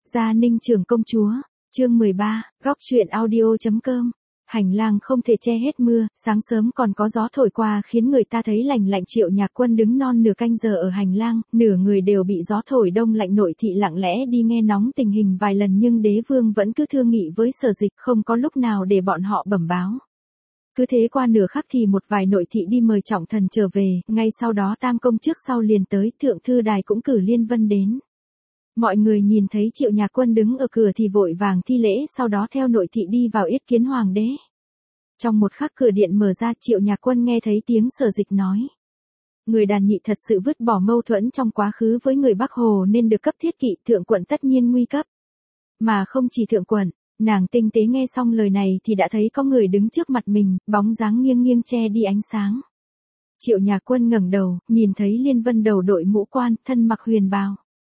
Gia Ninh Trưởng Công Chúa, chương 13, góc truyện audio.com. Hành lang không thể che hết mưa, sáng sớm còn có gió thổi qua khiến người ta thấy lành lạnh. Triệu Nhạc Quân đứng non nửa canh giờ ở hành lang, nửa người đều bị gió thổi đông lạnh. Nội thị lặng lẽ đi nghe ngóng tình hình vài lần nhưng đế vương vẫn cứ thương nghị với Sở Dịch, không có lúc nào để bọn họ bẩm báo. Cứ thế qua nửa khắc thì một vài nội thị đi mời trọng thần trở về, ngay sau đó Tam Công trước sau liền tới, Thượng Thư Đài cũng cử Liên Vân đến. Mọi người nhìn thấy Triệu Nhạc Quân đứng ở cửa thì vội vàng thi lễ, sau đó theo nội thị đi vào yết kiến hoàng đế. Trong một khắc cửa điện mở ra, Triệu Nhạc Quân nghe thấy tiếng Sở Dịch nói. Người đàn nhị thật sự vứt bỏ mâu thuẫn trong quá khứ với người Bắc Hồ nên được cấp thiết kỵ, thượng quận tất nhiên nguy cấp. Mà không chỉ thượng quận, nàng tinh tế nghe xong lời này thì đã thấy có người đứng trước mặt mình, bóng dáng nghiêng nghiêng che đi ánh sáng. Triệu Nhạc Quân ngẩng đầu, nhìn thấy Liên Vân đầu đội mũ quan, thân mặc huyền bào.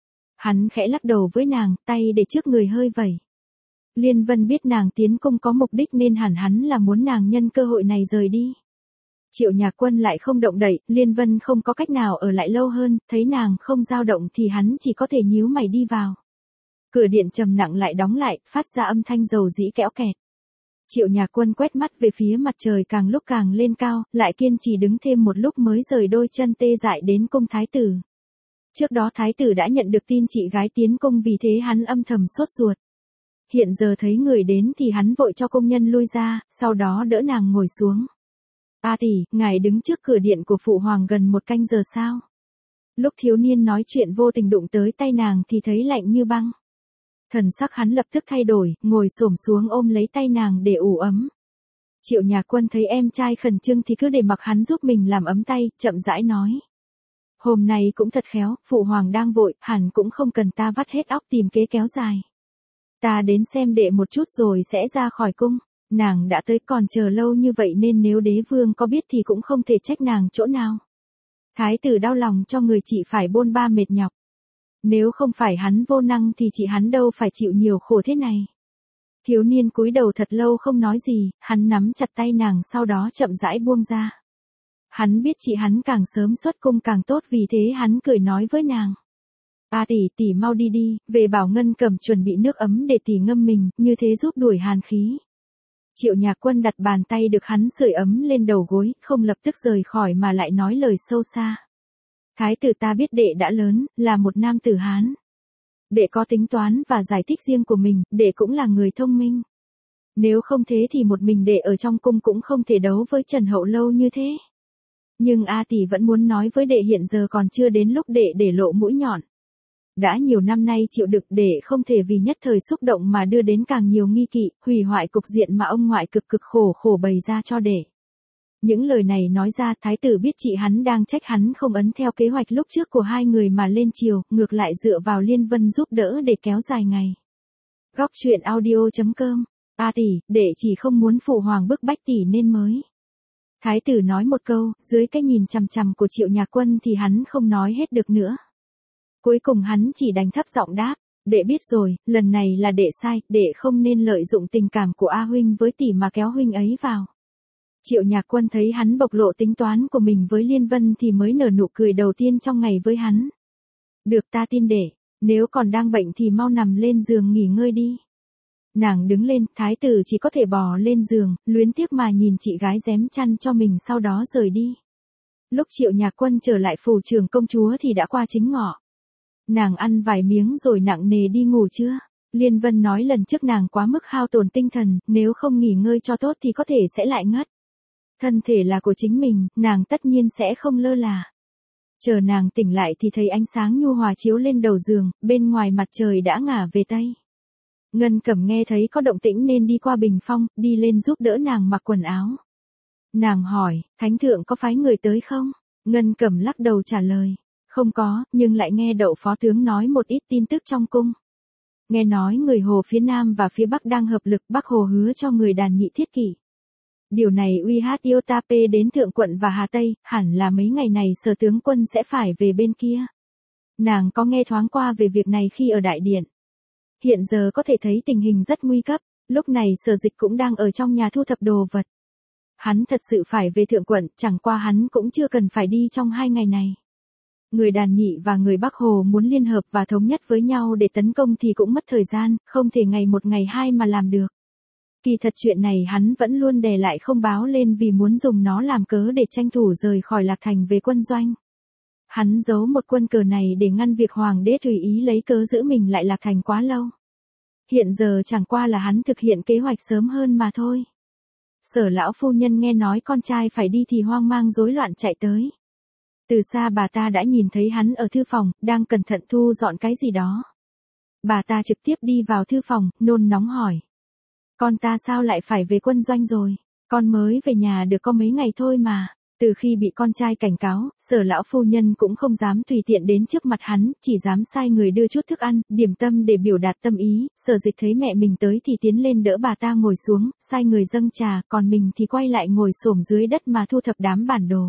Hắn khẽ lắc đầu với nàng, tay để trước người hơi vẩy. Liên Vân biết nàng tiến cung có mục đích nên hẳn hắn là muốn nàng nhân cơ hội này rời đi. Triệu Nhạc Quân lại không động đậy, Liên Vân không có cách nào ở lại lâu hơn, thấy nàng không dao động thì hắn chỉ có thể nhíu mày đi vào. Cửa điện trầm nặng lại đóng lại, phát ra âm thanh dầu dĩ kẽo kẹt. Triệu Nhạc Quân quét mắt về phía mặt trời càng lúc càng lên cao, lại kiên trì đứng thêm một lúc mới rời đôi chân tê dại đến cung thái tử. Trước đó thái tử đã nhận được tin chị gái tiến cung, vì thế hắn âm thầm sốt ruột. Hiện giờ thấy người đến thì hắn vội cho công nhân lui ra, sau đó đỡ nàng ngồi xuống. A tỷ, ngài đứng trước cửa điện của phụ hoàng gần một canh giờ sao? Lúc thiếu niên nói chuyện vô tình đụng tới tay nàng thì thấy lạnh như băng. Thần sắc hắn lập tức thay đổi, ngồi xổm xuống ôm lấy tay nàng để ủ ấm. Triệu Nhạc Quân thấy em trai khẩn trương thì cứ để mặc hắn giúp mình làm ấm tay, chậm rãi nói. Hôm nay cũng thật khéo, phụ hoàng đang vội, hẳn cũng không cần ta vắt hết óc tìm kế kéo dài. Ta đến xem đệ một chút rồi sẽ ra khỏi cung. Nàng đã tới, còn chờ lâu như vậy nên nếu đế vương có biết thì cũng không thể trách nàng chỗ nào. Thái tử đau lòng cho người chị phải bôn ba mệt nhọc. Nếu không phải hắn vô năng thì chị hắn đâu phải chịu nhiều khổ thế này. Thiếu niên cúi đầu thật lâu không nói gì, hắn nắm chặt tay nàng sau đó chậm rãi buông ra. Hắn biết chị hắn càng sớm xuất cung càng tốt, vì thế hắn cười nói với nàng. A tỷ, tỷ mau đi đi, về bảo Ngân Cẩm chuẩn bị nước ấm để tỷ ngâm mình, như thế giúp đuổi hàn khí. Triệu Nhạc Quân đặt bàn tay được hắn sưởi ấm lên đầu gối, không lập tức rời khỏi mà lại nói lời sâu xa. Thái tử, ta biết đệ đã lớn, là một nam tử Hán. Đệ có tính toán và giải thích riêng của mình, đệ cũng là người thông minh. Nếu không thế thì một mình đệ ở trong cung cũng không thể đấu với Trần Hậu lâu như thế. Nhưng A tỷ vẫn muốn nói với đệ, hiện giờ còn chưa đến lúc đệ để lộ mũi nhọn. Đã nhiều năm nay chịu đựng, đệ không thể vì nhất thời xúc động mà đưa đến càng nhiều nghi kỵ, hủy hoại cục diện mà ông ngoại cực khổ bày ra cho đệ. Những lời này nói ra, thái tử biết chị hắn đang trách hắn không ấn theo kế hoạch lúc trước của hai người mà lên triều, ngược lại dựa vào Liên Vân giúp đỡ để kéo dài ngày. Góc truyện audio.com. A tỷ, đệ chỉ không muốn phụ hoàng bức bách tỷ nên mới. Thái tử nói một câu, dưới cái nhìn chằm chằm của Triệu Nhạc Quân thì hắn không nói hết được nữa. Cuối cùng hắn chỉ đành thấp giọng đáp, đệ biết rồi, lần này là đệ sai, đệ không nên lợi dụng tình cảm của A huynh với tỷ mà kéo huynh ấy vào. Triệu Nhạc Quân thấy hắn bộc lộ tính toán của mình với Liên Vân thì mới nở nụ cười đầu tiên trong ngày với hắn. Được, ta tin đệ, nếu còn đang bệnh thì mau nằm lên giường nghỉ ngơi đi. Nàng đứng lên, thái tử chỉ có thể bò lên giường, luyến tiếc mà nhìn chị gái rém chăn cho mình sau đó rời đi. Lúc Triệu Nhạc Quân trở lại phủ Trưởng Công Chúa thì đã qua chính ngọ. Nàng ăn vài miếng rồi nặng nề đi ngủ chưa? Liên Vân nói lần trước nàng quá mức hao tổn tinh thần, nếu không nghỉ ngơi cho tốt thì có thể sẽ lại ngất. Thân thể là của chính mình, nàng tất nhiên sẽ không lơ là. Chờ nàng tỉnh lại thì thấy ánh sáng nhu hòa chiếu lên đầu giường, bên ngoài mặt trời đã ngả về tây. Ngân Cẩm nghe thấy có động tĩnh nên đi qua bình phong, đi lên giúp đỡ nàng mặc quần áo. Nàng hỏi, thánh thượng có phái người tới không? Ngân Cẩm lắc đầu trả lời, không có, nhưng lại nghe Đậu phó tướng nói một ít tin tức trong cung. Nghe nói người Hồ phía Nam và phía Bắc đang hợp lực, Bắc Hồ hứa cho người đàn nhị thiết kỷ. Điều này uy hát Iotape đến Thượng quận và Hà Tây, hẳn là mấy ngày này Sở tướng quân sẽ phải về bên kia. Nàng có nghe thoáng qua về việc này khi ở đại điện. Hiện giờ có thể thấy tình hình rất nguy cấp, lúc này Sở Dịch cũng đang ở trong nhà thu thập đồ vật. Hắn thật sự phải về Thượng quận, chẳng qua hắn cũng chưa cần phải đi trong 2 ngày này. Người Đàn Nhị và người Bắc Hồ muốn liên hợp và thống nhất với nhau để tấn công thì cũng mất thời gian, không thể ngày một ngày hai mà làm được. Kỳ thật chuyện này hắn vẫn luôn đè lại không báo lên vì muốn dùng nó làm cớ để tranh thủ rời khỏi Lạc Thành về quân doanh. Hắn giấu một quân cờ này để ngăn việc Hoàng đế tùy ý lấy cớ giữ mình lại Lạc Thành quá lâu. Hiện giờ chẳng qua là hắn thực hiện kế hoạch sớm hơn mà thôi. Sở lão phu nhân nghe nói con trai phải đi thì hoang mang rối loạn chạy tới. Từ xa bà ta đã nhìn thấy hắn ở thư phòng, đang cẩn thận thu dọn cái gì đó. Bà ta trực tiếp đi vào thư phòng, nôn nóng hỏi. Con ta sao lại phải về quân doanh rồi? Con mới về nhà được có mấy ngày thôi mà. Từ khi bị con trai cảnh cáo, Sở lão phu nhân cũng không dám tùy tiện đến trước mặt hắn, chỉ dám sai người đưa chút thức ăn, điểm tâm để biểu đạt tâm ý. Sở Dịch thấy mẹ mình tới thì tiến lên đỡ bà ta ngồi xuống, sai người dâng trà, còn mình thì quay lại ngồi xổm dưới đất mà thu thập đám bản đồ.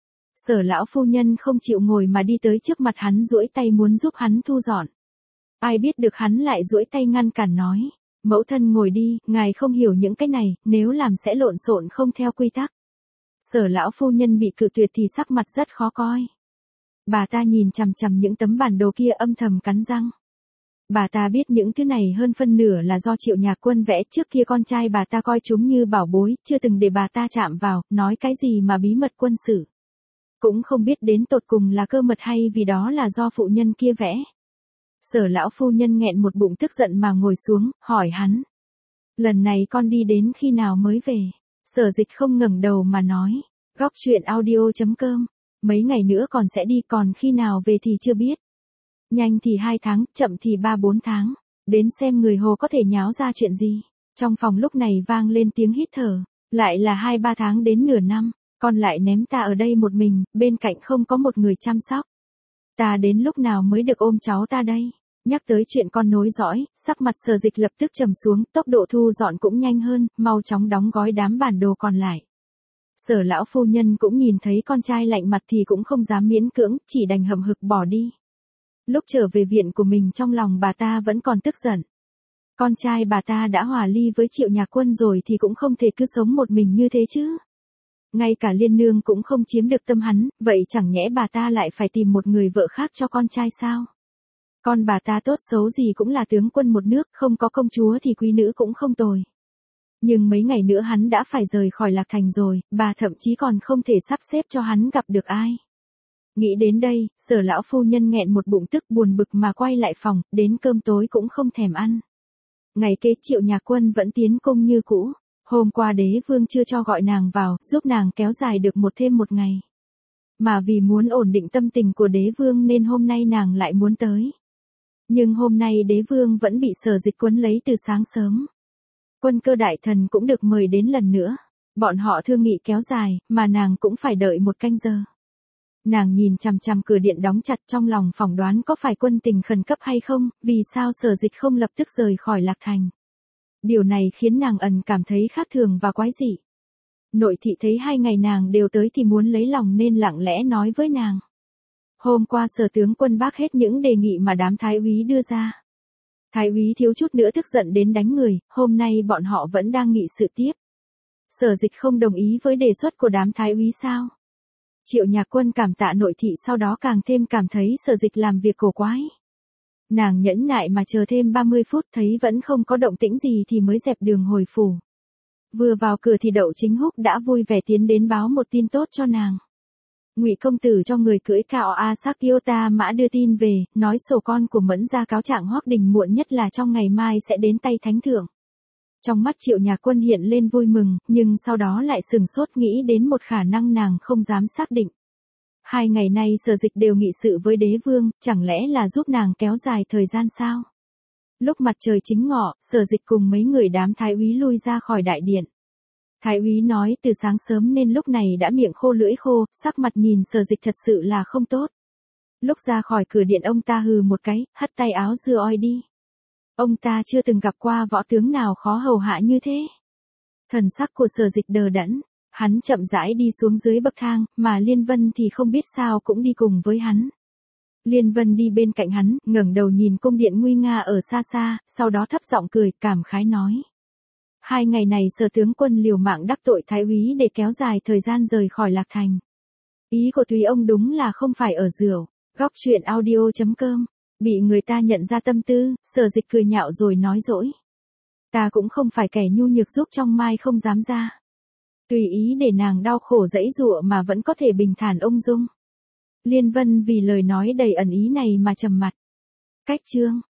Sở lão phu nhân không chịu ngồi mà đi tới trước mặt hắn duỗi tay muốn giúp hắn thu dọn. Ai biết được hắn lại duỗi tay ngăn cản nói. Mẫu thân ngồi đi, ngài không hiểu những cái này, nếu làm sẽ lộn xộn không theo quy tắc. Sở lão phu nhân bị cự tuyệt thì sắc mặt rất khó coi. Bà ta nhìn chằm chằm những tấm bản đồ kia âm thầm cắn răng. Bà ta biết những thứ này hơn phân nửa là do Triệu Nhạc Quân vẽ, trước kia con trai bà ta coi chúng như bảo bối, chưa từng để bà ta chạm vào, nói cái gì mà bí mật quân sự. Cũng không biết đến tột cùng là cơ mật hay vì đó là do phụ nhân kia vẽ. Sở lão phu nhân nghẹn một bụng tức giận mà ngồi xuống, hỏi hắn. Lần này con đi đến khi nào mới về? Sở Dịch không ngẩng đầu mà nói. Góc truyện audio.com. Mấy ngày nữa còn sẽ đi, còn khi nào về thì chưa biết. Nhanh thì 2 tháng, chậm thì 3-4 tháng. Đến xem người Hồ có thể nháo ra chuyện gì. Trong phòng lúc này vang lên tiếng hít thở. Lại là 2-3 tháng đến nửa năm. Con lại ném ta ở đây một mình, bên cạnh không có một người chăm sóc. Ta đến lúc nào mới được ôm cháu ta đây? Nhắc tới chuyện con nối dõi, sắc mặt Sở Dịch lập tức trầm xuống, tốc độ thu dọn cũng nhanh hơn, mau chóng đóng gói đám bản đồ còn lại. Sở lão phu nhân cũng nhìn thấy con trai lạnh mặt thì cũng không dám miễn cưỡng, chỉ đành hậm hực bỏ đi. Lúc trở về viện của mình trong lòng bà ta vẫn còn tức giận. Con trai bà ta đã hòa ly với Triệu Nhạc Quân rồi thì cũng không thể cứ sống một mình như thế chứ. Ngay cả Liên Nương cũng không chiếm được tâm hắn, vậy chẳng nhẽ bà ta lại phải tìm một người vợ khác cho con trai sao? Con bà ta tốt xấu gì cũng là tướng quân một nước, không có công chúa thì quý nữ cũng không tồi. Nhưng mấy ngày nữa hắn đã phải rời khỏi Lạc Thành rồi, bà thậm chí còn không thể sắp xếp cho hắn gặp được ai. Nghĩ đến đây, Sở lão phu nhân nghẹn một bụng tức buồn bực mà quay lại phòng, đến cơm tối cũng không thèm ăn. Ngày kế Triệu Nhạc Quân vẫn tiến cung như cũ. Hôm qua đế vương chưa cho gọi nàng vào, giúp nàng kéo dài được thêm một ngày. Mà vì muốn ổn định tâm tình của đế vương nên hôm nay nàng lại muốn tới. Nhưng hôm nay đế vương vẫn bị Sở Dịch quấn lấy từ sáng sớm. Quân Cơ đại thần cũng được mời đến lần nữa. Bọn họ thương nghị kéo dài, mà nàng cũng phải đợi 1 canh giờ. Nàng nhìn chằm chằm cửa điện đóng chặt, trong lòng phỏng đoán có phải quân tình khẩn cấp hay không, vì sao Sở Dịch không lập tức rời khỏi Lạc Thành. Điều này khiến nàng ẩn cảm thấy khác thường và quái dị. Nội thị thấy 2 ngày nàng đều tới thì muốn lấy lòng nên lặng lẽ nói với nàng. Hôm qua Sở tướng quân bác hết những đề nghị mà đám thái úy đưa ra. Thái úy thiếu chút nữa tức giận đến đánh người, hôm nay bọn họ vẫn đang nghị sự tiếp. Sở Dịch không đồng ý với đề xuất của đám thái úy sao? Triệu Nhạc Quân cảm tạ nội thị, sau đó càng thêm cảm thấy Sở Dịch làm việc cổ quái. Nàng nhẫn nại mà chờ thêm 30 phút thấy vẫn không có động tĩnh gì thì mới dẹp đường hồi phủ. Vừa vào cửa thì Đậu Chính Húc đã vui vẻ tiến đến báo một tin tốt cho nàng. Ngụy công tử cho người cưỡi Cao Asakyota mã đưa tin về, nói sổ con của Mẫn gia cáo trạng Hoắc Đình muộn nhất là trong ngày mai sẽ đến tay thánh thượng. Trong mắt Triệu Nhạc Quân hiện lên vui mừng, nhưng sau đó lại sừng sốt nghĩ đến một khả năng nàng không dám xác định. 2 ngày nay Sở Dịch đều nghị sự với đế vương, chẳng lẽ là giúp nàng kéo dài thời gian sao? Lúc mặt trời chính ngọ, Sở Dịch cùng mấy người đám thái úy lui ra khỏi đại điện. Thái úy nói từ sáng sớm nên lúc này đã miệng khô lưỡi khô, sắc mặt nhìn Sở Dịch thật sự là không tốt. Lúc ra khỏi cửa điện ông ta hừ một cái, hất tay áo dưa oi đi. Ông ta chưa từng gặp qua võ tướng nào khó hầu hạ như thế. Thần sắc của Sở Dịch đờ đẫn. Hắn chậm rãi đi xuống dưới bậc thang, mà Liên Vân thì không biết sao cũng đi cùng với hắn. Liên Vân đi bên cạnh hắn, ngẩng đầu nhìn cung điện nguy nga ở xa xa, sau đó thấp giọng cười, cảm khái nói. 2 ngày này Sở tướng quân liều mạng đắc tội thái úy để kéo dài thời gian rời khỏi Lạc Thành. Ý của Túy ông đúng là không phải ở rượu. Góc chuyện audio.com. Bị người ta nhận ra tâm tư, Sở Dịch cười nhạo rồi nói dỗi. Ta cũng không phải kẻ nhu nhược giúp trong mai không dám ra. Tùy ý để nàng đau khổ dẫy dụa mà vẫn có thể bình thản ung dung. Liên Vân vì lời nói đầy ẩn ý này mà trầm mặt. Cách chương.